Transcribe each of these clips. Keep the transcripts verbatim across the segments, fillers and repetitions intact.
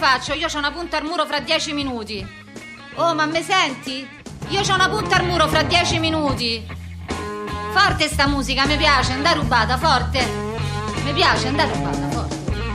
faccio? Io c'ho una punta al muro fra dieci minuti. Oh, ma me senti? Io c'ho una punta al muro fra dieci minuti. Forte sta musica, mi piace, andà rubata, forte. Mi piace, andà rubata, forte.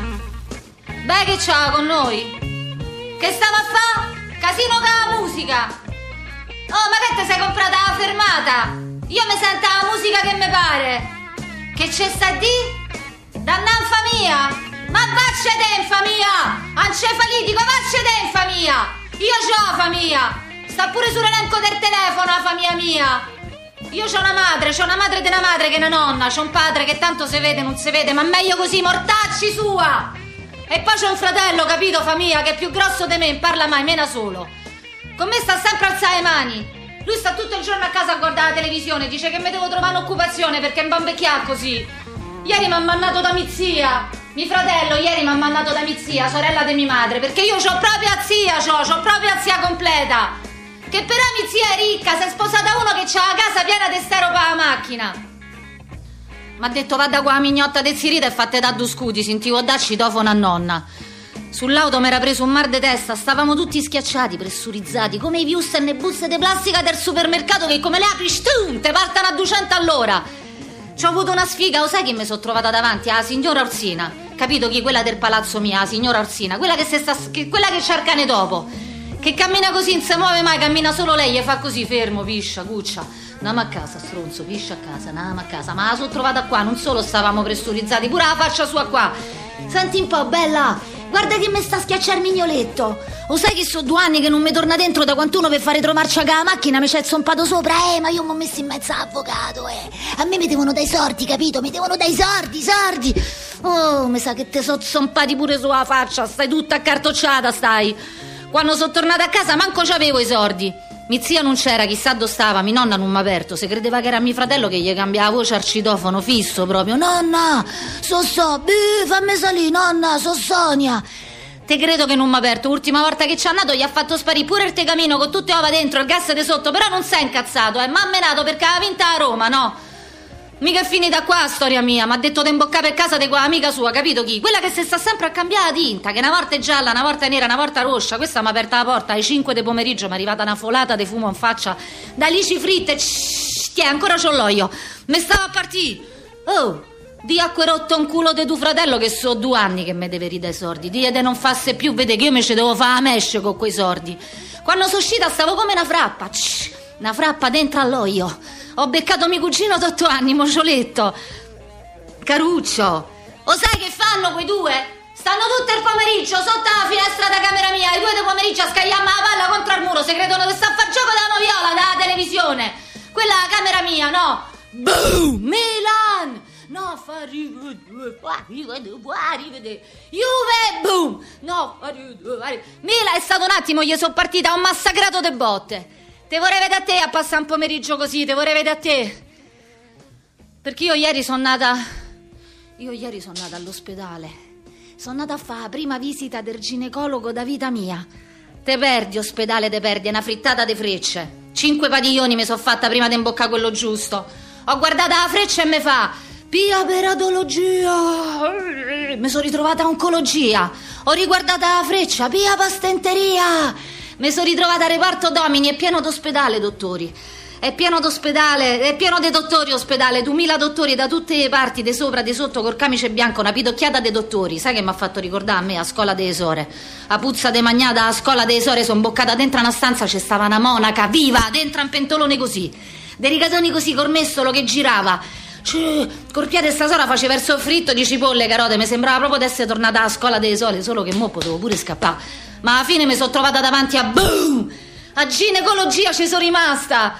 Beh, che c'ha con noi? Che stava a fa? Casino con la musica. Oh, ma che te sei comprata la fermata? Io mi sento la musica che mi pare. Che c'è sta di? Danna infamia. Ma vacce te infamia. Encefalitico, vacce te infamia. Io c'ho la famiglia. Sta pure sull'elenco del telefono la famiglia mia. Io c'ho una madre, c'ho una madre della madre che è una nonna. C'ho un padre che tanto si vede, non si vede. Ma meglio così, mortacci sua. E poi c'ho un fratello, capito, famiglia, che è più grosso di me, non parla mai, mena solo. Con me sta sempre a alzare le mani. Lui sta tutto il giorno a casa a guardare la televisione. Dice che mi devo trovare un'occupazione perché mi va invecchiare così. Ieri mi ha mandato da mia zia. Mio fratello ieri mi ha mandato da mia zia, sorella di mia madre. Perché io c'ho propria zia, c'ho, c'ho propria zia completa. Che però mia zia è ricca, si è sposata uno che c'ha la casa piena di stero per la macchina. M'ha detto vada qua la mignotta del Sirita e fatte da due scuti, sentivo da citofono a nonna. Sull'auto mi era preso un mar de testa, stavamo tutti schiacciati, pressurizzati, come i viuster e buste di plastica del supermercato che come le apri, stum, te partono a duecento all'ora. C'ho avuto una sfiga, lo sai che mi sono trovata davanti? La signora Orsina, capito chi? Quella del palazzo mia, la signora Orsina, quella che, se sta, che, quella che c'ha il cane dopo, che cammina così, non si muove mai, cammina solo lei e fa così, fermo, piscia, cuccia. Andiamo a casa, stronzo, piscia a casa, andiamo a casa. Ma la sono trovata qua, non solo stavamo pressurizzati, pure la faccia sua qua. Senti un po', bella, guarda che mi sta a schiacciare il mignoletto. Lo sai che so due anni che non mi torna dentro da quantuno per fare tromarci a la macchina, mi c'è zompato sopra, eh, ma io mi ho messo in mezzo all'avvocato, eh. A me mi devono dai sordi, capito? Mi devono dai sordi, sordi. Oh, mi sa che te so zompati pure sulla faccia, stai tutta accartocciata, stai. Quando sono tornata a casa manco c'avevo i sordi. Mia zia non c'era, chissà dove stava, mia nonna non mi ha aperto, se credeva che era mio fratello che gli cambiava voce al citofono fisso proprio. Nonna, so so, beh, fammi salire, nonna, so Sonia. Te credo che non mi ha aperto, l'ultima volta che ci ha andato gli ha fatto sparire pure il tegamino con tutte le uova dentro, il gas di sotto, però non si è incazzato, eh, m'ha menato perché aveva vinta a Roma, no? Mica è finita qua la storia mia, mi ha detto di imboccare per casa di quella amica sua, capito chi? Quella che si sta sempre a cambiare la tinta, che una volta è gialla, una volta è nera, una volta rossa. Questa mi ha aperta la porta alle cinque del pomeriggio, mi è arrivata una folata di fumo in faccia da lici fritte. Tiè, ancora c'ho l'olio, mi stava a partire. Oh, di acquerotto un culo di tuo fratello che so due anni che mi deve ridere i sordi. Dì de non fasse più, vede che io mi ci devo fare la mesce con quei sordi. Quando sono uscita stavo come una frappa, Csh, una frappa dentro all'olio. Ho beccato mio cugino d'otto anni, Mocioletto. Caruccio, lo sai che fanno quei due? Stanno tutto il pomeriggio sotto la finestra da camera mia, i due del pomeriggio a scagliarmi la palla contro il muro, se credono che sta a far gioco della noviola, dalla televisione. Quella è la camera mia, no? Boom! Milan! No, fa rivedere, fa rivedere, fa rivedere. Juve, boom! No, fa rivedere, fa rivedere. Milan è stato un attimo, gli sono partita, ho massacrato de botte. Te vorrei vedere a te a passare un pomeriggio così, te vorrei vedere a te. Perché io ieri sono nata... Io ieri sono nata all'ospedale. Sono nata a fare la prima visita del ginecologo da vita mia. Te perdi, ospedale, te perdi, è una frittata di frecce. Cinque padiglioni mi sono fatta prima di imboccare quello giusto. Ho guardato la freccia e mi fa... Pia peratologia. Mi sono ritrovata a oncologia. Ho riguardato la freccia, pia pastenteria. Mi sono ritrovata a reparto Domini, è pieno d'ospedale, dottori. È pieno d'ospedale, è pieno di dottori ospedale, duemila dottori da tutte le parti, di sopra, di sotto, col camice bianco, una pidocchiata dei dottori. Sai che mi ha fatto ricordare a me a scuola delle sore? A puzza de magnata a scuola delle sore, sono boccata dentro una stanza, c'è stava una monaca viva, dentro un pentolone così, dei rigatoni così, col mestolo che girava. Cioè, col piede stasera faceva il soffritto di cipolle e carote, mi sembrava proprio di essere tornata a scuola delle sole, solo che mo potevo pure scappare. Ma alla fine mi sono trovata davanti a boom! A ginecologia ci sono rimasta.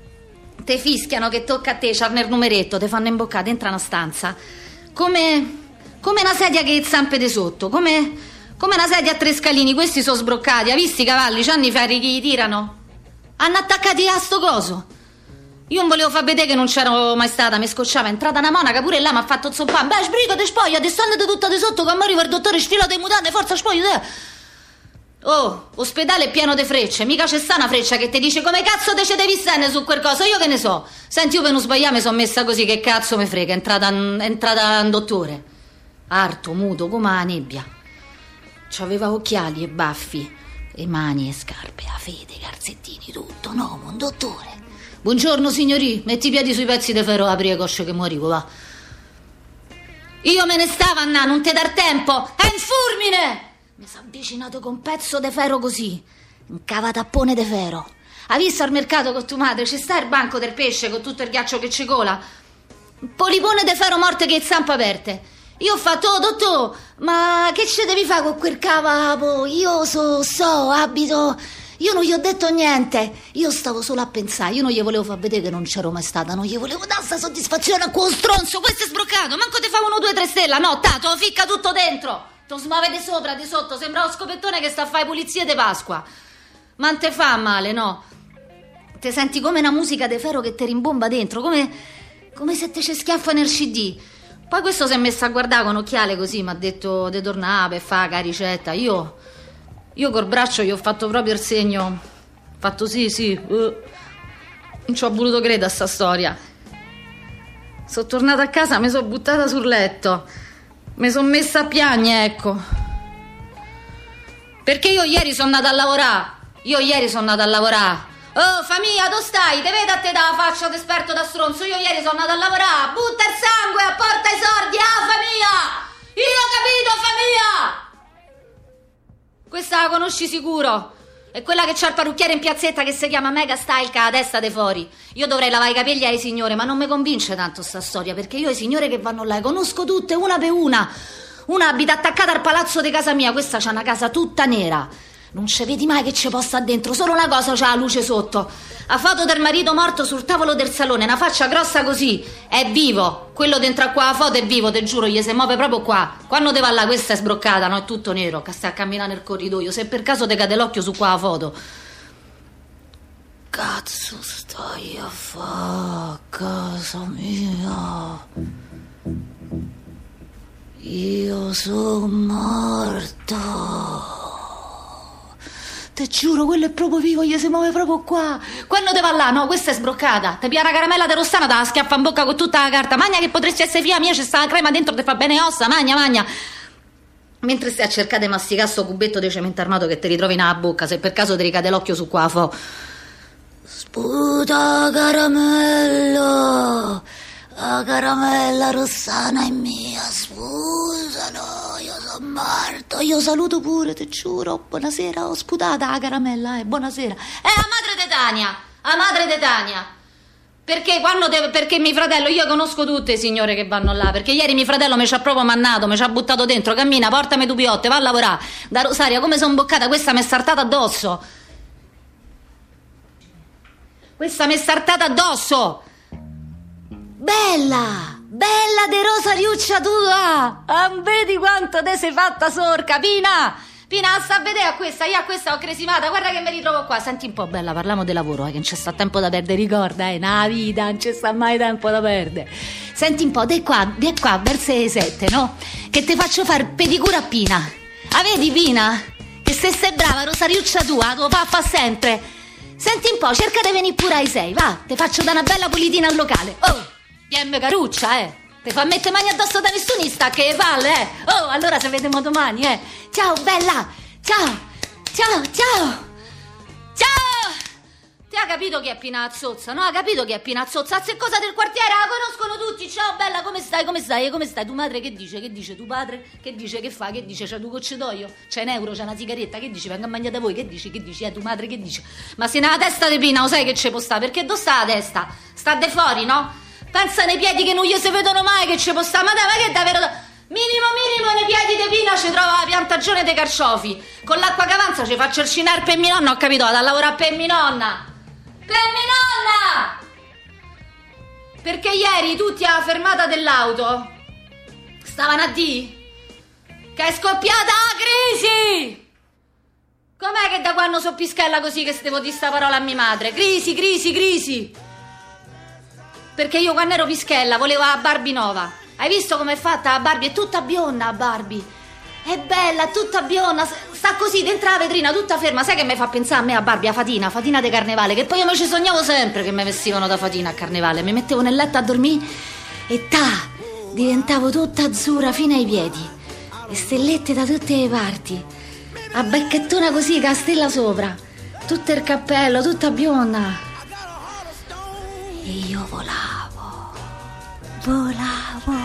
Te fischiano che tocca a te, c'hanno il numeretto, te fanno imboccare dentro una stanza come come una sedia che zampe di sotto, come come una sedia a tre scalini. Questi sono sbroccati, hai visto i cavalli, c'hanno i ferri che gli tirano? Hanno attaccati a sto coso. Io non volevo far vedere che non c'ero mai stata, mi scocciava, è entrata una monaca, pure là mi ha fatto zoppare. Beh, sbrigate, spogliate, standete tutta di sotto, quando arriva il dottore sfilate le mutande, forza, spogliate. Oh, ospedale pieno di frecce, mica c'è sta una freccia che ti dice come cazzo te ce devi stare su quel coso, io che ne so. Senti, io per non sbagliare mi sono messa così, che cazzo mi frega, è entrata, è entrata un dottore. Arto, muto, come la nebbia. C'aveva occhiali e baffi, e mani e scarpe, a fede, calzettini, tutto, no, un dottore. Buongiorno signori, metti i piedi sui pezzi di ferro, apri le cosce che morivo, va. Io me ne stavo, Anna, non te dar tempo, è un fulmine! Mi sono avvicinato con un pezzo di ferro così, un cavatappone di ferro. Hai visto al mercato con tua madre, ci sta il banco del pesce con tutto il ghiaccio che ci cola? Un polipone di ferro morte che zampe aperte. Io ho fatto, oh dottore, ma che ci devi fare con quel cavapo? Io so, so, abito... Io non gli ho detto niente, io stavo solo a pensare, io non gli volevo far vedere che non c'ero mai stata, non gli volevo dare sta soddisfazione a quello stronzo, questo è sbroccato, manco te fa uno, due, tre stella, no, tato, lo ficca tutto dentro, tu smuove di sopra, di sotto, sembra uno scopettone che sta a fare pulizie di Pasqua. Ma non te fa male, no? Te senti come una musica de ferro che ti rimbomba dentro, come, come se te ci schiaffa nel C D. Poi questo si è messo a guardare con occhiale così, mi ha detto de tornare per fare la ricetta. Io, io col braccio gli ho fatto proprio il segno, ho fatto sì, sì, uh. non ci ho voluto credere a sta storia. Sono tornata a casa, mi sono buttata sul letto, mi sono messa a piagne, ecco. Perché io ieri sono andata a lavorare, io ieri sono andata a lavorare. Oh, famiglia, dove stai? Te vedi a te dalla faccia d'esperto da stronzo? Io ieri sono andata a lavorare. Butta il sangue, apporta i soldi, ah, famiglia! Io ho capito, famiglia! Questa la conosci sicuro. È quella che c'ha il parrucchiere in piazzetta che si chiama Mega Style, che ha la testa dei fuori. Io dovrei lavare i capelli ai signore, ma non mi convince tanto sta storia, perché io i signore che vanno là le conosco tutte, una per una. Una abita attaccata al palazzo di casa mia, questa c'ha una casa tutta nera. Non ci vedi mai che ci possa dentro, solo una cosa c'ha la luce sotto. La foto del marito morto sul tavolo del salone, una faccia grossa così. È vivo, quello dentro a qua la foto è vivo, te giuro, gli si muove proprio qua. Quando te va là, questa è sbroccata, no? È tutto nero, che sta a camminare nel corridoio. Se per caso te cade l'occhio su qua la foto. Cazzo stai a fa' casa mia? Io sono morto. Te giuro, quello è proprio vivo, gli si muove proprio qua. Quando te va là, no, questa è sbroccata. Te pia una caramella de Rossana, te la schiaffa in bocca con tutta la carta. Magna che potresti essere figlia mia, c'è sta la crema dentro, te fa bene ossa, magna, magna. Mentre stai a cercare di masticare sto cubetto di cemento armato che ti ritrovi nella bocca, se per caso ti ricade l'occhio su qua fo. Sputa caramella, la caramella Rossana è mia, sputalo, io sono morto, io saluto pure, ti giuro, buonasera, ho sputata la caramella, eh, buonasera. È la madre di Tania, la madre di Tania. Perché quando te, perché mio fratello, io conosco tutte le signore che vanno là, perché ieri mio fratello mi ci ha proprio mannato, mi ci ha buttato dentro, cammina, portami due piotte, va a lavorare. Da Rosaria, come sono boccata, questa mi è saltata addosso. Questa mi è saltata addosso. Bella, bella de Rosariuccia tua. Ah, vedi quanto te sei fatta sorca, Pina. Pina, sta a vedere a questa, io a questa ho cresimata, guarda che mi ritrovo qua. Senti un po', bella, parliamo di lavoro, eh, che non c'è sta tempo da perdere, ricorda, eh, nella vita non c'è sta mai tempo da perdere. Senti un po', dai qua, dai qua, verso le sette, no? Che ti faccio fare pedicura a Pina. Ah, vedi Pina? Che se sei brava, Rosariuccia tua, lo fa fa sempre. Senti un po', cerca di venire pure ai sei, va, ti faccio da una bella pulitina al locale. Oh, viemme caruccia, eh. Ti fa mettere mani addosso da nessunista, che palle, eh! Oh, allora se vediamo domani, eh! Ciao, bella! Ciao! Ciao, ciao! Ciao! Ti ha capito chi è Pina Zozza, no? Ha capito chi è Pina Zozza? Se cosa del quartiere, la conoscono tutti! Ciao, bella, come stai? Come stai? Come stai? Tu madre che dice? Che dice? Tu padre? Che dice? Che fa? Che dice? C'è due gocce d'olio? C'è un euro? C'è una sigaretta? Che dici? Venga a mangiare da voi? Che dici? Che dici? Eh, tu madre che dice? Ma se nella testa di Pina, lo sai che ci può sta? Perché dove sta la testa? Sta de fuori, no? Pensa nei piedi che non gli si vedono mai, che ci può stare. Ma dai, ma che davvero... Minimo, minimo, nei piedi di Pina ci trova la piantagione dei carciofi. Con l'acqua che avanza ci fa cercinare per mia nonna, ho capito, vado a lavorare per mia nonna. Per mia nonna! Perché ieri tutti alla fermata dell'auto stavano a dire che è scoppiata la crisi. Com'è che da quando so pischella così che stevo di sta parola a mia madre? Crisi, crisi, crisi. Perché io quando ero pischella volevo la Barbie nuova. Hai visto com'è fatta la Barbie? È tutta bionda la Barbie. È bella, tutta bionda. Sta così dentro la vetrina, tutta ferma. Sai che mi fa pensare a me a Barbie, a Fatina, Fatina de Carnevale? Che poi io mi ci sognavo sempre che mi vestivano da Fatina a Carnevale. Mi mettevo nel letto a dormire e ta, diventavo tutta azzurra fino ai piedi. E stellette da tutte le parti. a bacchettona così, castella sopra, tutto il cappello, tutta bionda. E io volavo, volavo,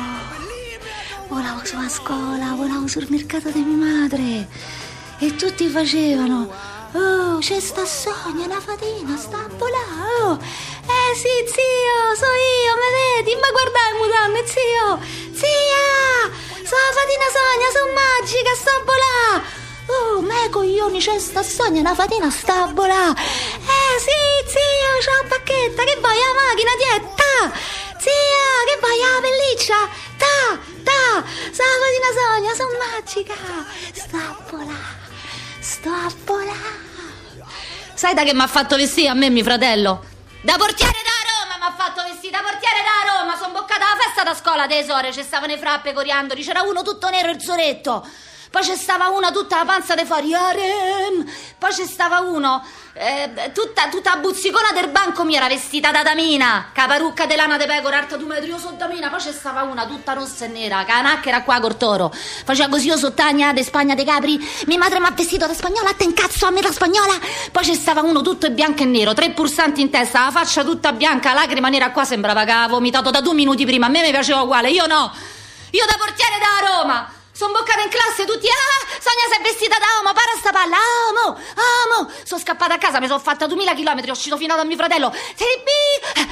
volavo sulla scuola, volavo sul mercato di mia madre e tutti facevano: oh, c'è sta Sonia, una fatina, sta a volare, oh. Eh sì, zio, so io, mi vedi? Ma guardai mutande, zio, zia, sono la fatina Sonia, sono magica, sta a volare. Oh, me coglioni, c'è sta Sonia, una fatina sta a volare. Eh sì, zio, c'ho la bacchetta, che vuoi la macchina dietta? Zia, che vuoi la pelliccia? Ta, ta, sono la fatina Sonia, sono magica, sta a volare, sto a volare. Sai da che mi ha fatto vestire a me mio fratello? Da portiere da Roma mi ha fatto vestire, da portiere da Roma. Sono boccata alla festa da scuola tesore, ci stavano i frappe coriandoli, c'era uno tutto nero il zoretto. Poi c'è stava una tutta la panza de fuori, arem. Poi c'è stava uno eh, tutta, tutta buzzicona del banco mi era vestita da damina, caparucca de lana de pecora, alta due metri, io so damina. Poi c'è stava una tutta rossa e nera, canacca era qua col toro, faceva così, io so tagna de Spagna de Capri, mia madre mi ha vestito da spagnola, te incazzo a me da spagnola. Poi c'è stava uno tutto e bianco e nero, tre pulsanti in testa, la faccia tutta bianca, lacrima nera qua, sembrava che aveva vomitato da due minuti prima. A me mi piaceva uguale, io no, io da portiere da Roma. Sono boccata in classe, tutti, ah, Sonia si è vestita da uomo, para sta palla, amo, amo. Sono scappata a casa, mi sono fatta duemila chilometri, ho citofonato a mio fratello. Seribi,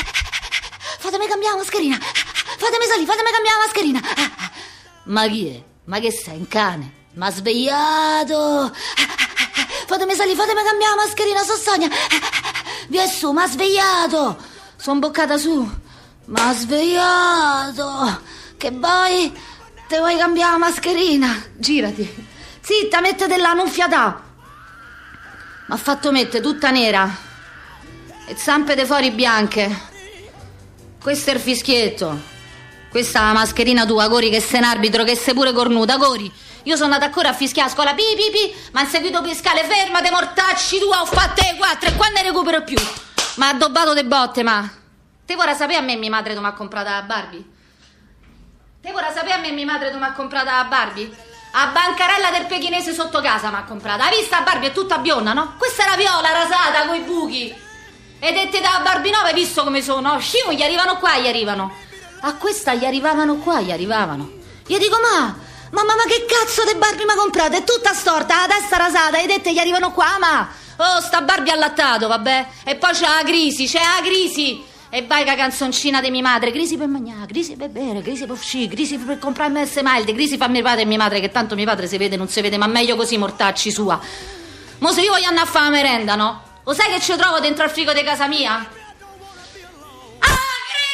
fatemi cambiare la mascherina, fatemi salire, fatemi cambiare la mascherina. Ma chi è? Ma che sei, un cane? Ma svegliato. Fatemi salire, fatemi cambiare la mascherina, so Sonia. Via su, ma svegliato. Sono boccata su, ma svegliato. Che poi... te vuoi cambiare la mascherina? Girati. Zitta, mettete là, non fiatà. M'ha fatto mettere tutta nera e zampe de fuori bianche. Questo è il fischietto. Questa è la mascherina tua, Cori, che sei un arbitro, che sei pure cornuta, Cori. Io sono andata ancora a fischiare a scuola, pi pi pi, ma han seguito per scale, fermate mortacci tua, ho fatte le quattro e quando ne recupero più? Ma ha addobbato de botte, ma... te vorrà sapere a me mia madre dove mi ha comprata la Barbie? Te vorrà sapere a me mia madre dove mi ha comprata la Barbie? A bancarella del pechinese sotto casa mi ha comprata. Hai visto la Barbie? È tutta bionda, no? Questa è la viola rasata coi buchi. E dette da Barbie nuova, hai visto come sono? Scimo, gli arrivano qua, gli arrivano. A questa gli arrivavano qua, gli arrivavano. Io dico, ma... mamma, ma che cazzo di Barbie mi ha comprata? È tutta storta, la testa rasata, e dette gli arrivano qua, ma... oh, sta Barbie allattato, vabbè. E poi c'è la crisi, c'è la crisi. E vai che canzoncina di mia madre, crisi per mangiare, crisi per bere, crisi per uscire, crisi per comprare M S Mild, crisi fa mio padre e mia madre, che tanto mio padre si vede, non si vede, ma meglio così, mortacci sua. Mo se io voglio andare a fare la merenda, no? Lo sai che ci trovo dentro al frigo di casa mia? Ah,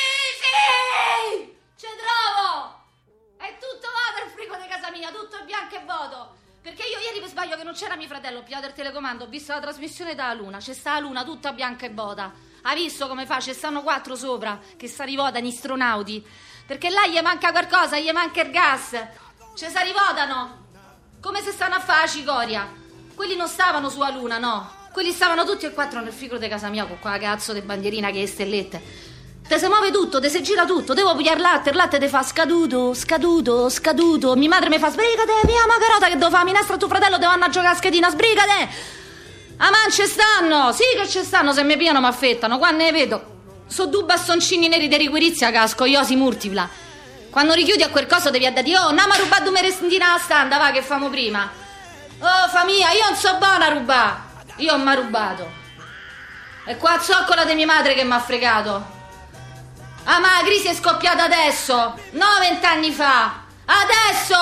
crisi! Ci trovo! È tutto vuoto il frigo di casa mia, tutto è bianco e vuoto. Perché io ieri per sbaglio, che non c'era mio fratello, ho pigliato il telecomando, ho visto la trasmissione dalla Luna, c'è sta la Luna tutta bianca e vuota. Ha visto come fa? Ci stanno quattro sopra che si arrivotano, gli astronauti. Perché là gli manca qualcosa, gli manca il gas. Ci si arrivotano come se stanno a fare la cicoria. Quelli non stavano sulla Luna, no. Quelli stavano tutti e quattro nel frigo di casa mia con quella cazzo di bandierina che è stellette. Te si muove tutto, te si gira tutto. Devo pigliare il latte, il latte te fa scaduto, scaduto, scaduto. Mia madre mi fa sbrigate, via Macarota, che devo fare la minestra a tuo fratello, devo andare a giocare a schedina, sbrigate. Ah, ma ci stanno, sì che ci stanno, se mi piano mi affettano, quando ne vedo. So due bastoncini neri di riquirizia che ha scogliosi multipla. Quando richiudi a quel coso devi andare, oh, andiamo a rubare due merendine alla standa, va che famo prima. Oh, famiglia, io non so buona a rubare, io mi ha rubato. E qua zoccola di mia madre che mi ha fregato. Ah, ma la crisi è scoppiata adesso, no vent'anni fa, adesso,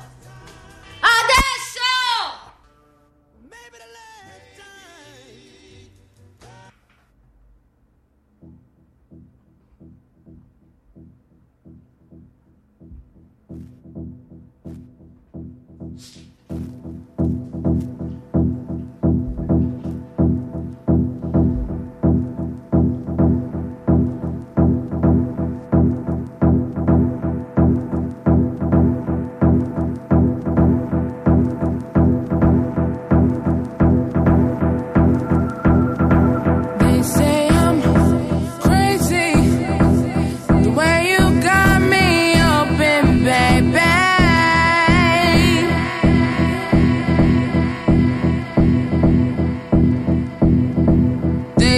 adesso!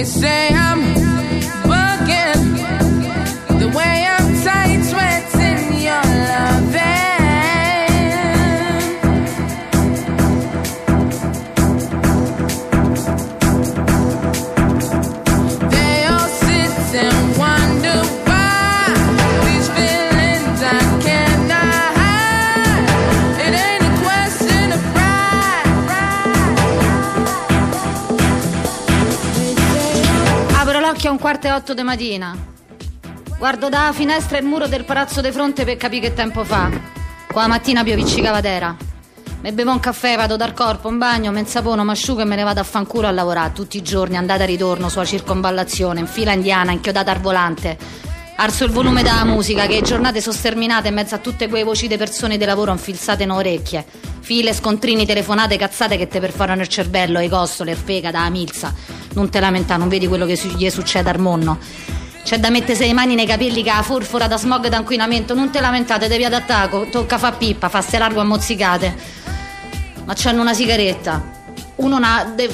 They say I'm bugging, the way I'm tight, sweating your loving. They all sit and wonder why these feelings I cannot hide. It ain't a question of pride. Apro l'occhio a un quarto e otto di mattina. Guardo dalla finestra il muro del palazzo di fronte per capire che tempo fa. Qua la mattina pioviccicava terra. Mi bevo un caffè, vado dal corpo, un bagno, mi insapono, mi asciugo e me ne vado a fanculo a lavorare. Tutti i giorni, andata e ritorno, sulla circonvallazione, in fila indiana, inchiodata al volante. Alzo il volume della musica, che giornate sono sterminate in mezzo a tutte quelle voci di persone di lavoro infilzate in orecchie. File, scontrini, telefonate, cazzate che te perforano il cervello, i costole, il fega, da milza. Non te lamentare, non vedi quello che gli succede al mondo. C'è da mettersi le mani nei capelli che ha forfora da smog e da inquinamento. Non te lamentate, devi adattare, tocca fa pippa, fa ste largo a mozzicate. Ma c'hanno una sigaretta. Uno na, de,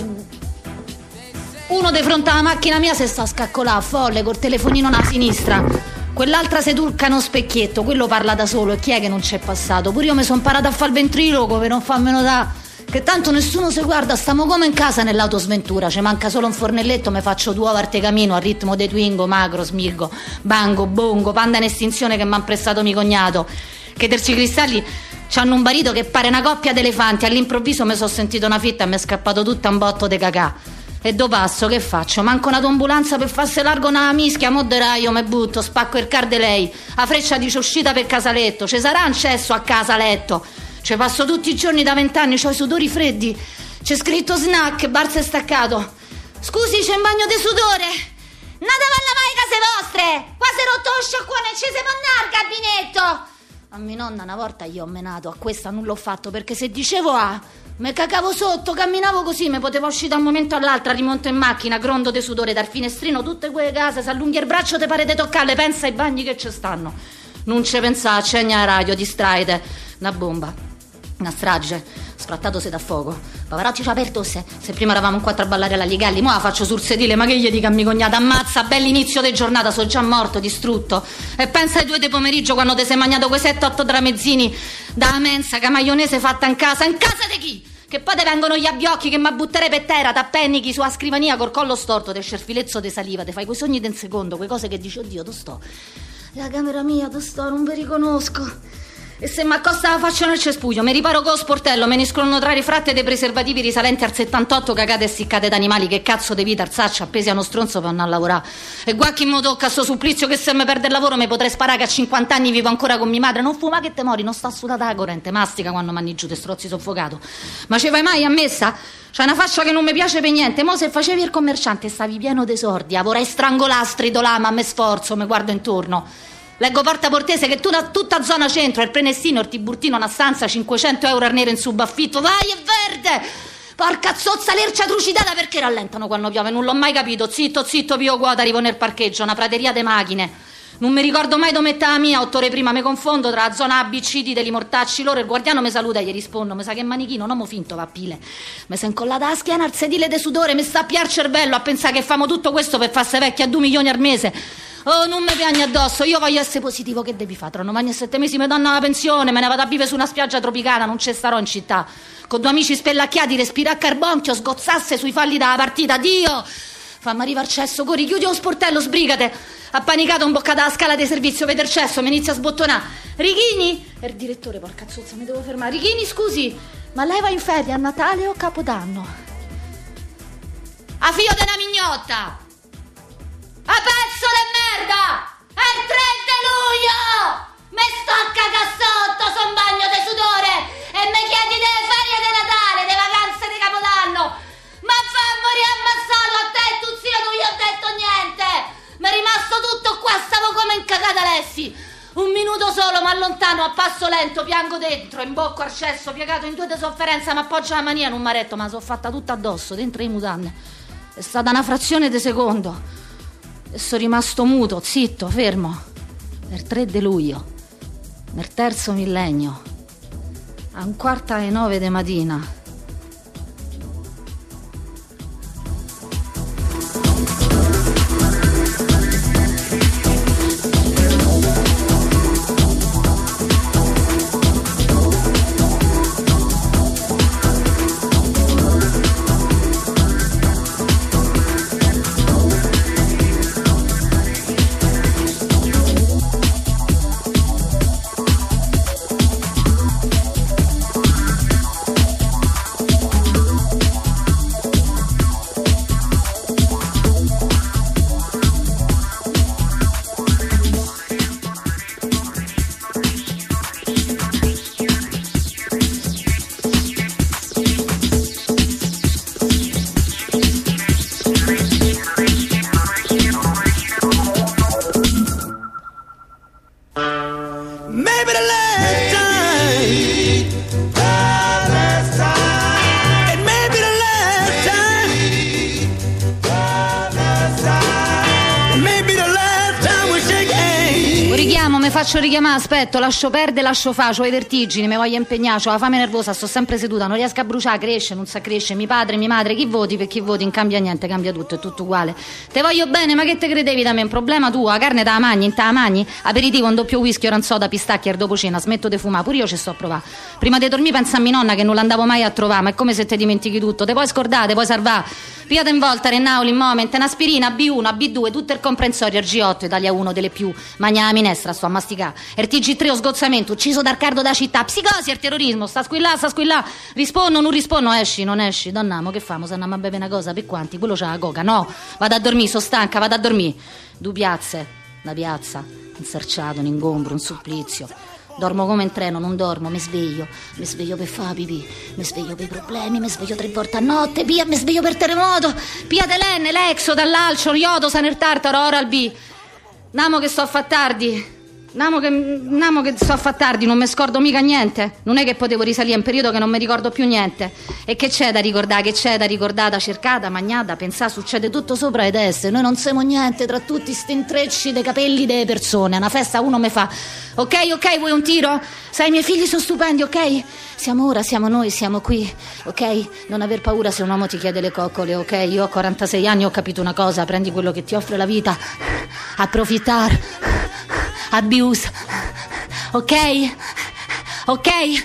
uno di fronte alla macchina mia si sta a scaccolà, folle, col telefonino alla sinistra. Quell'altra si turca uno specchietto, quello parla da solo. E chi è che non c'è passato? Pure io mi sono imparato a fare il ventriloquo per non farmelo da... Che tanto nessuno si guarda, stiamo come in casa nell'autosventura. Ci manca solo un fornelletto, mi faccio due uova al tegamino al ritmo dei Twingo, Magro, Smirgo, Bango, Bongo, Panda in estinzione che mi han prestato mio cognato. Che terzi cristalli c'hanno un barito che pare una coppia d'elefanti. All'improvviso mi sono sentito una fitta e mi è scappato tutta un botto de cacà. E do passo, che faccio? Manco una tombulanza per farsi largo una mischia. Mo deraio, me butto, spacco il car de lei. A freccia dice uscita per casaletto. Ci sarà un cesso a casa letto. Ci passo tutti i giorni da vent'anni, c'ho i sudori freddi. C'è scritto snack, bar si è staccato. Scusi, c'è un bagno di sudore. Nada a lavare case vostre. Qua si è rotto lo sciacquone e ci si può andare al gabinetto. A mia nonna una volta io ho menato, a questa non l'ho fatto, perché se dicevo A, me cagavo sotto, camminavo così, mi potevo uscire da un momento all'altro, rimonto in macchina, grondo di sudore dal finestrino, tutte quelle case, se allunghi il braccio te pare di toccarle, pensa ai bagni che ci stanno. Non ci pensa, accegna la radio, distraete. Una bomba. Una strage, sfrattatosi da fuoco. Pavarotti ci ha aperto se, se prima eravamo in quattro a ballare alla Ligalli, mo la faccio sul sedile, ma che gli dica a mia cognata? Ammazza, bell'inizio di giornata, sono già morto, distrutto. E pensa ai due di pomeriggio quando ti sei mangiato quei sette otto tramezzini da mensa, che maionese fatta in casa. In casa di chi? Che poi te vengono gli abbiocchi che mi butterei per terra, t'appennichi sulla scrivania col collo storto, te scerfilezzo di saliva, te fai quei sogni d'un secondo, quelle cose che dici, oddio, dove sto? La camera mia, dove sto? Non vi riconosco. E se mi accosta la faccia nel cespuglio, mi riparo con lo sportello, me ne scrollano tra rifratte dei preservativi risalenti al settantotto, cagate essiccate d'animali, che cazzo di vita, arzaccia, appesi a uno stronzo per andare a lavorare. E guarda chi mi tocca sto supplizio, che se mi perde il lavoro mi potrei sparare che a cinquanta anni vivo ancora con mia madre. Non fuma che te mori, non sta sudata la corrente, mastica quando manni giù te strozzi soffocato. Ma ci vai mai a messa? C'è una faccia che non mi piace per niente. Mo se facevi il commerciante stavi pieno di sordi, ah, vorrei strangolar stridolà, ma me sforzo, mi guardo intorno. Leggo Porta Portese che tutta, tutta zona centro, il Prenestino, il Tiburtino, una stanza, cinquecento euro al nero in subaffitto. Vai, è verde! Porca zozza, lercia trucidata, perché rallentano quando piove? Non l'ho mai capito. Zitto, zitto, pio quota, arrivo nel parcheggio, una prateria de macchine. Non mi ricordo mai dove metta la mia, otto ore prima mi confondo tra la zona A, B, C, D degli mortacci loro. Il guardiano mi saluta e gli rispondo, mi sa che è manichino, un uomo finto, va a pile. Mi si è incollata la schiena al sedile de sudore, mi sta a piar cervello a pensare che famo tutto questo per farsi vecchi a due milioni al mese. Oh, non mi piagni addosso, io voglio essere positivo, che devi fare? Tra nove anni e sette mesi mi danno la pensione, me ne vado a vivere su una spiaggia tropicana, non ci starò in città. Con due amici spellacchiati, respira a carbonchio, sgozzasse sui falli dalla partita, Dio! Fammi arrivare al cesso, corri, chiudi lo sportello, sbrigate. Appanicato, un boccata alla scala di servizio, vede il cesso, mi inizia a sbottonare. Righini? E il direttore, porca zozza, mi devo fermare. Righini, scusi, ma lei va in ferie a Natale o Capodanno? A figlio della mignotta! A pezzo di merda! È il tre di luglio! Me sto a cagare sotto, son bagno di sudore! E mi chiedi delle ferie di Natale, delle vacanze di Capodanno! Ma fa morire ammazzato a te e tu zio, non gli ho detto niente! Mi è rimasto tutto qua, stavo come incagata Alessi! Un minuto solo, ma allontano, a passo lento, piango dentro, imbocco al cesso, piegato in due di sofferenza, ma appoggio la mania in un maretto, ma l'ho fatta tutta addosso, dentro i mutande. È stata una frazione di secondo. E sono rimasto muto, zitto, fermo. Il tre di luglio, nel terzo millennio, a un quarto alle nove di mattina. mi faccio richiamare, aspetto, lascio perdere, lascio fa, c'ho i vertigini, mi voglio impegnare, c'ho la fame nervosa, sto sempre seduta, non riesco a bruciare, cresce, non sa cresce, mio padre, mia madre, chi voti per chi voti, non cambia niente, cambia tutto, è tutto uguale. Te voglio bene, ma che te credevi da me? Un problema tuo, la carne te la mangi, in te la mangi, aperitivo, un doppio whisky, oranzoda, pistacchi, dopo cena, smetto di fumare, pure io ci sto a provare. Prima di dormire pensa a mia nonna che non l'andavo mai a trovare, ma è come se te dimentichi tutto, te puoi scordare, te puoi salvare. Piate in volta, Renauli, in moment, un'aspirina, B uno, B due, tutto il comprensorio, R G otto, Italia uno delle più, magna la minestra, sto a masticare, R T G tre, o sgozzamento, ucciso dal cardo da città, psicosi, il terrorismo, sta squillà, sta squillà, rispondo, non rispondo, esci, non esci, donnamo, che famo, se andiamo a bere una cosa, per quanti, quello c'ha la coca, no, vado a dormire, sono stanca, vado a dormire, due piazze, una piazza, un serciato, un ingombro, un supplizio. Dormo come in treno, non dormo, mi sveglio, mi sveglio per fare pipì, mi sveglio per i problemi, mi sveglio tre volte a notte, pia, mi sveglio per terremoto, pia telenne, l'exo, dall'alcio, iodo, saner tartaro, oral B. Namo che sto a fa tardi, namo che, namo che sto a fa tardi, non mi scordo mica niente, non è che potevo risalire in periodo che non mi ricordo più niente. E che c'è da ricordare, che c'è da ricordare, cercata, magnata, pensare, succede tutto sopra le teste, noi non siamo niente tra tutti sti intrecci dei capelli delle persone, una festa uno mi fa, ok, ok, vuoi un tiro? Sai, i miei figli sono stupendi, ok? Siamo ora, siamo noi, siamo qui, ok? Non aver paura se un uomo ti chiede le coccole, ok? Io ho quarantasei anni, ho capito una cosa, prendi quello che ti offre la vita, approfittare, abuse, ok? Ok?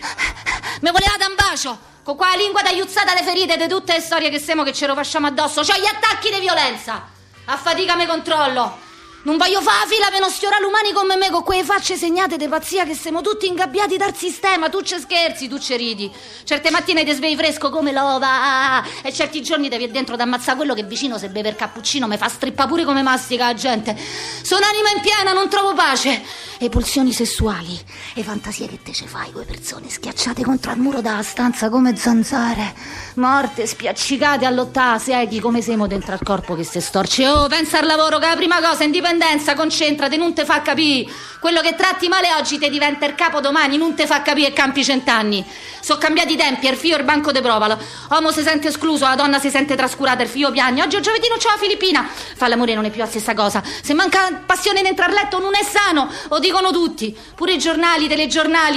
Me volevate un bacio? Con qua la lingua tagliuzzata alle ferite di tutte le storie che siamo che ce lo facciamo addosso. C'ho gli attacchi di violenza. A fatica me controllo. Non voglio fare la fila per non sfiorare umani come me, con quelle facce segnate di pazzia che siamo tutti ingabbiati dal sistema. Tu ci scherzi, tu ci ridi. Certe mattine ti svegli fresco come l'ova e certi giorni devi dentro da ammazzare quello che vicino se beve il cappuccino mi fa strippa pure come mastica la gente. Sono anima in piena, non trovo pace. E pulsioni sessuali e fantasie che te ce fai, quelle persone schiacciate contro il muro della stanza come zanzare, morte, spiaccicate a lottare, seghi come semo dentro al corpo che si storce. Oh, pensa al lavoro, che è la prima cosa, indipendenza, concentrati, non te fa capire. Quello che tratti male oggi te diventa il capo domani, non te fa capire e campi cent'anni. Sono cambiati i tempi, il figlio il banco de prova, l'uomo si sente escluso, la donna si sente trascurata, il figlio piagne. Oggi è giovedì, non c'è la Filippina. Fa l'amore non è più la stessa cosa. Se manca passione di entrare a letto non è sano, lo dicono tutti, pure i giornali, i telegiornali.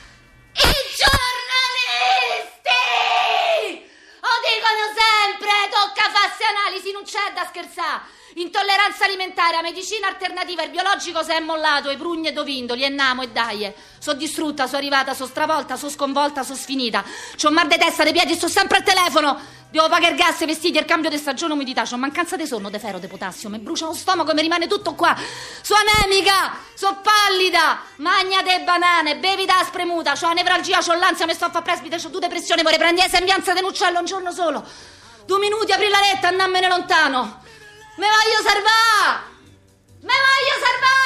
I giornalisti! Lo dicono sempre, tocca farsi analisi, non c'è da scherzare. Intolleranza alimentare, medicina alternativa, il biologico se è mollato, i prugni e dovindoli, e namo e daie. Sono distrutta, sono arrivata, sono stravolta, sono sconvolta, sono sfinita. C'ho mal di testa, dei piedi, sto sempre al telefono. Devo pagare il gas, i vestiti, il cambio di stagione, umidità. C'ho mancanza di sonno, di ferro, di potassio. Mi brucia lo stomaco, mi rimane tutto qua. Sono anemica, sono pallida. Magna de banane, bevi da spremuta. C'ho nevralgia, c'ho l'ansia, mi sto a fa presbite, c'ho due depressioni, vorrei prendere sembianza di un uccello un giorno solo. Due minuti, apri la letta, andammene lontano. Me voglio salvare! Me voglio salvare!